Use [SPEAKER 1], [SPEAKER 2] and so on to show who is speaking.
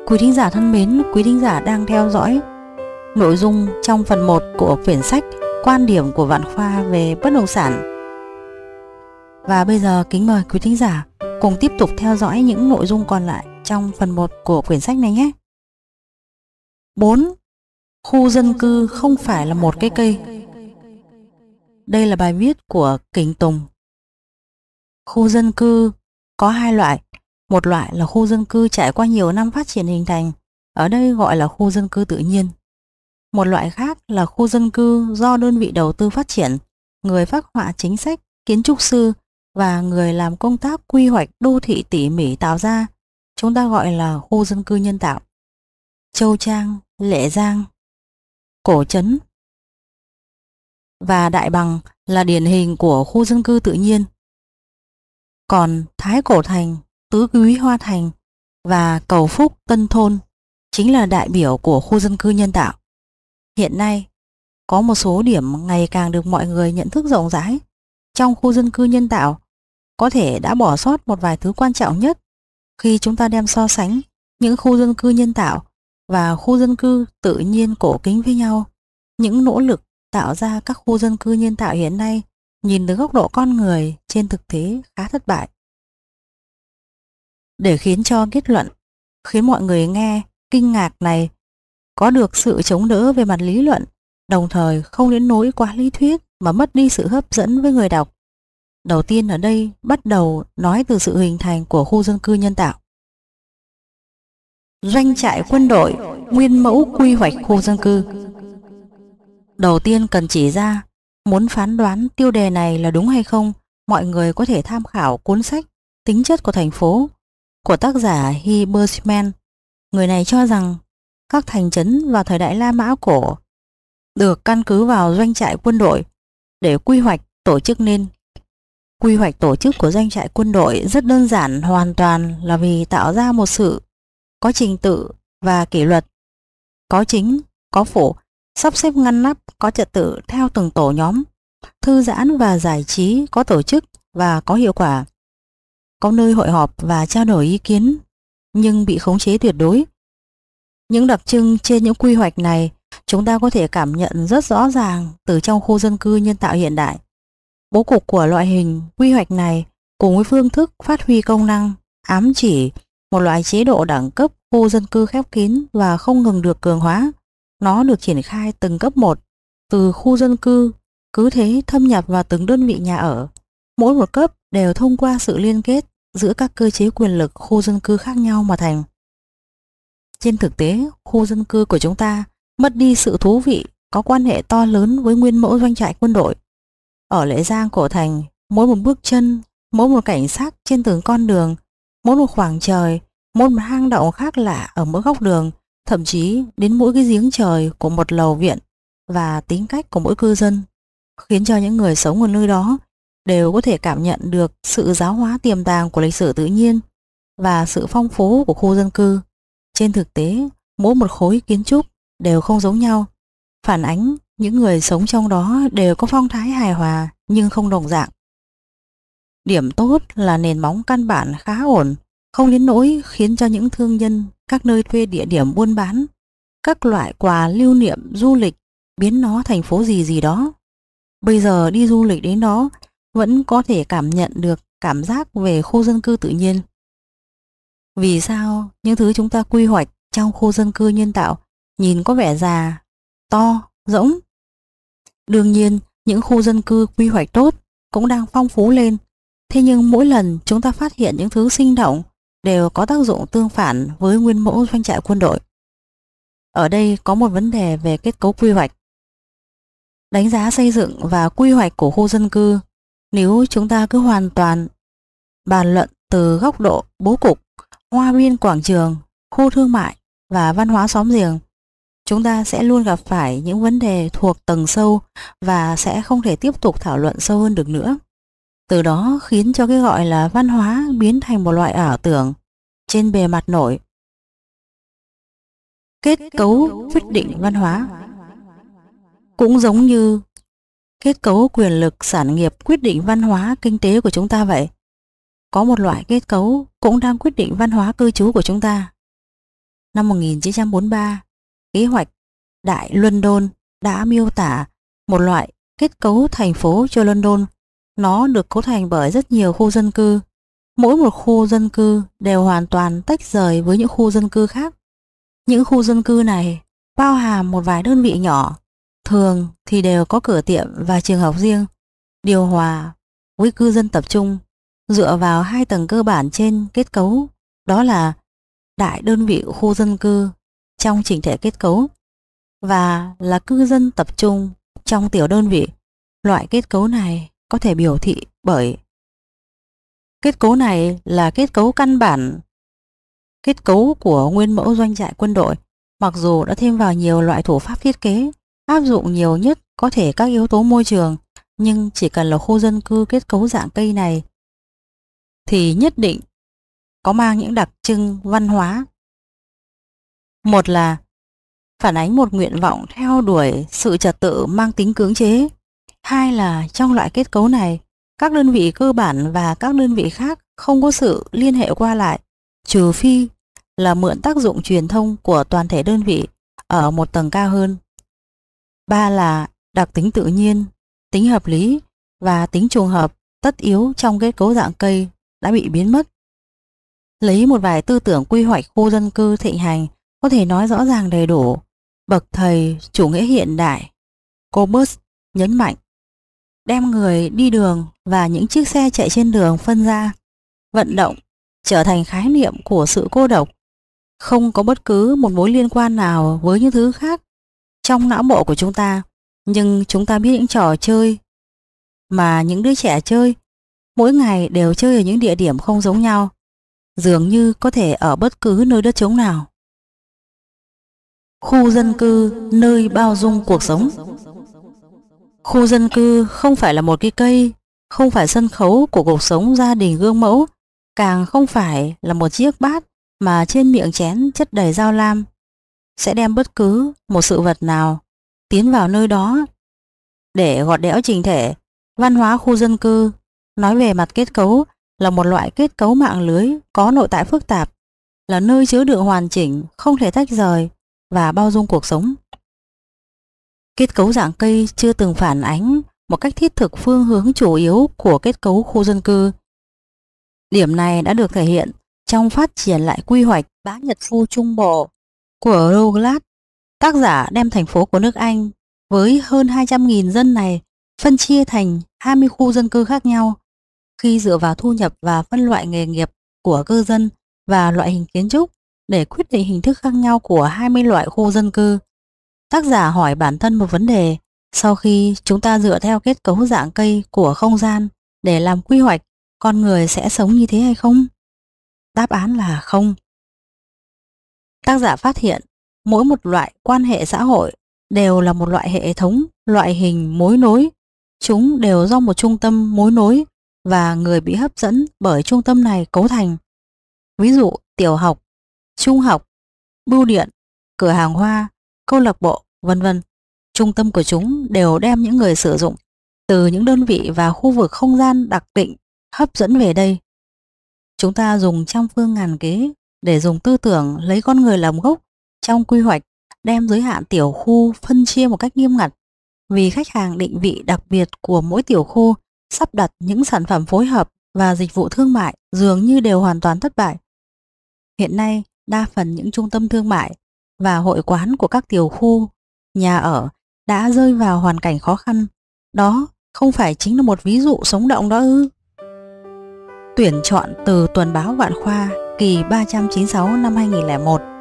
[SPEAKER 1] Quý thính giả thân mến, quý thính giả đang theo dõi nội dung trong phần 1 của quyển sách Quan điểm của Vạn Khoa về bất động sản. Và bây giờ kính mời quý thính giả cùng tiếp tục theo dõi những nội dung còn lại trong phần 1 của quyển sách này nhé. 4. Khu dân cư không phải là một cái cây. Đây là bài viết của Kính Tùng. Khu dân cư có hai loại. Một loại là khu dân cư trải qua nhiều năm phát triển hình thành, ở đây gọi là khu dân cư tự nhiên. Một loại khác là khu dân cư do đơn vị đầu tư phát triển, người phác họa chính sách, kiến trúc sư và người làm công tác quy hoạch đô thị tỉ mỉ tạo ra, chúng ta gọi là khu dân cư nhân tạo. Châu Trang, Lệ Giang, Cổ Trấn và Đại Bằng là điển hình của khu dân cư tự nhiên. Còn Thái Cổ Thành, Tứ Quý Hoa Thành và Cầu Phúc Tân Thôn chính là đại biểu của khu dân cư nhân tạo. Hiện nay, có một số điểm ngày càng được mọi người nhận thức rộng rãi. Trong khu dân cư nhân tạo, có thể đã bỏ sót một vài thứ quan trọng nhất khi chúng ta đem so sánh những khu dân cư nhân tạo và khu dân cư tự nhiên cổ kính với nhau. Những nỗ lực tạo ra các khu dân cư nhân tạo hiện nay nhìn từ góc độ con người trên thực tế khá thất bại. Để khiến cho kết luận khiến mọi người nghe kinh ngạc này có được sự chống đỡ về mặt lý luận, đồng thời không đến nỗi quá lý thuyết mà mất đi sự hấp dẫn với người đọc. Đầu tiên ở đây bắt đầu nói từ sự hình thành của khu dân cư nhân tạo. Doanh trại quân đội, nguyên mẫu quy hoạch khu dân cư. Đầu tiên cần chỉ ra, muốn phán đoán tiêu đề này là đúng hay không, mọi người có thể tham khảo cuốn sách Tính chất của thành phố của tác giả Hilbersman. Người này cho rằng các thành trấn vào thời đại La Mã cổ được căn cứ vào doanh trại quân đội để quy hoạch tổ chức nên. Quy hoạch tổ chức của doanh trại quân đội rất đơn giản, hoàn toàn là vì tạo ra một sự có trình tự và kỷ luật, có chính, có phủ, sắp xếp ngăn nắp, có trật tự theo từng tổ nhóm, thư giãn và giải trí, có tổ chức và có hiệu quả, có nơi hội họp và trao đổi ý kiến, nhưng bị khống chế tuyệt đối. Những đặc trưng trên những quy hoạch này chúng ta có thể cảm nhận rất rõ ràng từ trong khu dân cư nhân tạo hiện đại. Bố cục của loại hình quy hoạch này cùng với phương thức phát huy công năng ám chỉ một loại chế độ đẳng cấp khu dân cư khép kín và không ngừng được cường hóa. Nó được triển khai từng cấp một, từ khu dân cư, cứ thế thâm nhập vào từng đơn vị nhà ở. Mỗi một cấp đều thông qua sự liên kết giữa các cơ chế quyền lực khu dân cư khác nhau mà thành. Trên thực tế, khu dân cư của chúng ta mất đi sự thú vị, có quan hệ to lớn với nguyên mẫu doanh trại quân đội. Ở Lệ Giang Cổ Thành, mỗi một bước chân, mỗi một cảnh sắc trên từng con đường, mỗi một khoảng trời, mỗi một hang động khác lạ ở mỗi góc đường, thậm chí đến mỗi cái giếng trời của một lầu viện và tính cách của mỗi cư dân, khiến cho những người sống ở nơi đó đều có thể cảm nhận được sự giáo hóa tiềm tàng của lịch sử tự nhiên và sự phong phú của khu dân cư. Trên thực tế, mỗi một khối kiến trúc đều không giống nhau, phản ánh những người sống trong đó đều có phong thái hài hòa nhưng không đồng dạng. Điểm tốt là nền móng căn bản khá ổn, không đến nỗi khiến cho những thương nhân các nơi thuê địa điểm buôn bán các loại quà lưu niệm du lịch biến nó thành phố gì gì đó. Bây giờ đi du lịch đến đó vẫn có thể cảm nhận được cảm giác về khu dân cư tự nhiên. Vì sao những thứ chúng ta quy hoạch trong khu dân cư nhân tạo nhìn có vẻ già, to, rỗng? Đương nhiên, những khu dân cư quy hoạch tốt cũng đang phong phú lên. Thế nhưng mỗi lần chúng ta phát hiện những thứ sinh động đều có tác dụng tương phản với nguyên mẫu doanh trại quân đội. Ở đây có một vấn đề về kết cấu quy hoạch. Đánh giá xây dựng và quy hoạch của khu dân cư, nếu chúng ta cứ hoàn toàn bàn luận từ góc độ bố cục, hoa viên quảng trường, khu thương mại và văn hóa xóm giềng, chúng ta sẽ luôn gặp phải những vấn đề thuộc tầng sâu và sẽ không thể tiếp tục thảo luận sâu hơn được nữa. Từ đó khiến cho cái gọi là văn hóa biến thành một loại ảo tưởng trên bề mặt nổi. Kết cấu quyết định văn hóa. Cũng giống như kết cấu quyền lực sản nghiệp quyết định văn hóa kinh tế của chúng ta vậy, có một loại kết cấu cũng đang quyết định văn hóa cư trú của chúng ta. năm 1943, kế hoạch Đại London đã miêu tả một loại kết cấu thành phố cho London. Nó được cấu thành bởi rất nhiều khu dân cư. Mỗi một khu dân cư đều hoàn toàn tách rời với những khu dân cư khác. Những khu dân cư này bao hàm một vài đơn vị nhỏ, thường thì đều có cửa tiệm và trường học riêng, điều hòa với cư dân tập trung dựa vào hai tầng cơ bản trên kết cấu, đó là đại đơn vị khu dân cư trong chỉnh thể kết cấu và là cư dân tập trung trong tiểu đơn vị. Loại kết cấu này có thể biểu thị bởi kết cấu này là kết cấu căn bản, kết cấu của nguyên mẫu doanh trại quân đội, mặc dù đã thêm vào nhiều loại thủ pháp thiết kế, áp dụng nhiều nhất có thể các yếu tố môi trường, nhưng chỉ cần là khu dân cư kết cấu dạng cây này thì nhất định có mang những đặc trưng văn hóa. Một là phản ánh một nguyện vọng theo đuổi sự trật tự mang tính cưỡng chế. Hai là trong loại kết cấu này, các đơn vị cơ bản và các đơn vị khác không có sự liên hệ qua lại, trừ phi là mượn tác dụng truyền thông của toàn thể đơn vị ở một tầng cao hơn. Ba là đặc tính tự nhiên, tính hợp lý và tính trùng hợp tất yếu trong kết cấu dạng cây đã bị biến mất. Lấy một vài tư tưởng quy hoạch khu dân cư thịnh hành có thể nói rõ ràng đầy đủ. Bậc thầy chủ nghĩa hiện đại Cobbett nhấn mạnh đem người đi đường và những chiếc xe chạy trên đường phân ra. Vận động trở thành khái niệm của sự cô độc, không có bất cứ một mối liên quan nào với những thứ khác trong não bộ của chúng ta, nhưng chúng ta biết những trò chơi mà những đứa trẻ chơi, mỗi ngày đều chơi ở những địa điểm không giống nhau, dường như có thể ở bất cứ nơi đất trống nào. Khu dân cư nơi bao dung cuộc sống. Khu dân cư không phải là một cái cây, không phải sân khấu của cuộc sống gia đình gương mẫu, càng không phải là một chiếc bát mà trên miệng chén chất đầy dao lam, sẽ đem bất cứ một sự vật nào tiến vào nơi đó để gọt đẽo trình thể. Văn hóa khu dân cư nói về mặt kết cấu là một loại kết cấu mạng lưới có nội tại phức tạp, là nơi chứa đựng hoàn chỉnh, không thể tách rời và bao dung cuộc sống. Kết cấu dạng cây chưa từng phản ánh một cách thiết thực phương hướng chủ yếu của kết cấu khu dân cư. Điểm này đã được thể hiện trong phát triển lại quy hoạch Bá Nhật Phu Trung Bộ của Douglas. Tác giả đem thành phố của nước Anh với hơn 200.000 dân này phân chia thành 20 khu dân cư khác nhau. Khi dựa vào thu nhập và phân loại nghề nghiệp của cư dân và loại hình kiến trúc để quyết định hình thức khác nhau của 20 loại khu dân cư, tác giả hỏi bản thân một vấn đề: sau khi chúng ta dựa theo kết cấu dạng cây của không gian để làm quy hoạch, con người sẽ sống như thế hay không? Đáp án là không. Tác giả phát hiện mỗi một loại quan hệ xã hội đều là một loại hệ thống, loại hình mối nối. Chúng đều do một trung tâm mối nối và người bị hấp dẫn bởi trung tâm này cấu thành. Ví dụ tiểu học, trung học, bưu điện, cửa hàng hoa, câu lạc bộ, vân vân. Trung tâm của chúng đều đem những người sử dụng từ những đơn vị và khu vực không gian đặc định hấp dẫn về đây. Chúng ta dùng trăm phương ngàn kế để dùng tư tưởng lấy con người làm gốc trong quy hoạch, đem giới hạn tiểu khu phân chia một cách nghiêm ngặt. Vì khách hàng định vị đặc biệt của mỗi tiểu khu, sắp đặt những sản phẩm phối hợp và dịch vụ thương mại dường như đều hoàn toàn thất bại. Hiện nay, đa phần những trung tâm thương mại và hội quán của các tiểu khu, nhà ở đã rơi vào hoàn cảnh khó khăn. Đó không phải chính là một ví dụ sống động đó ư? Tuyển chọn từ Tuần báo Vạn Khoa kỳ 396 năm 2001.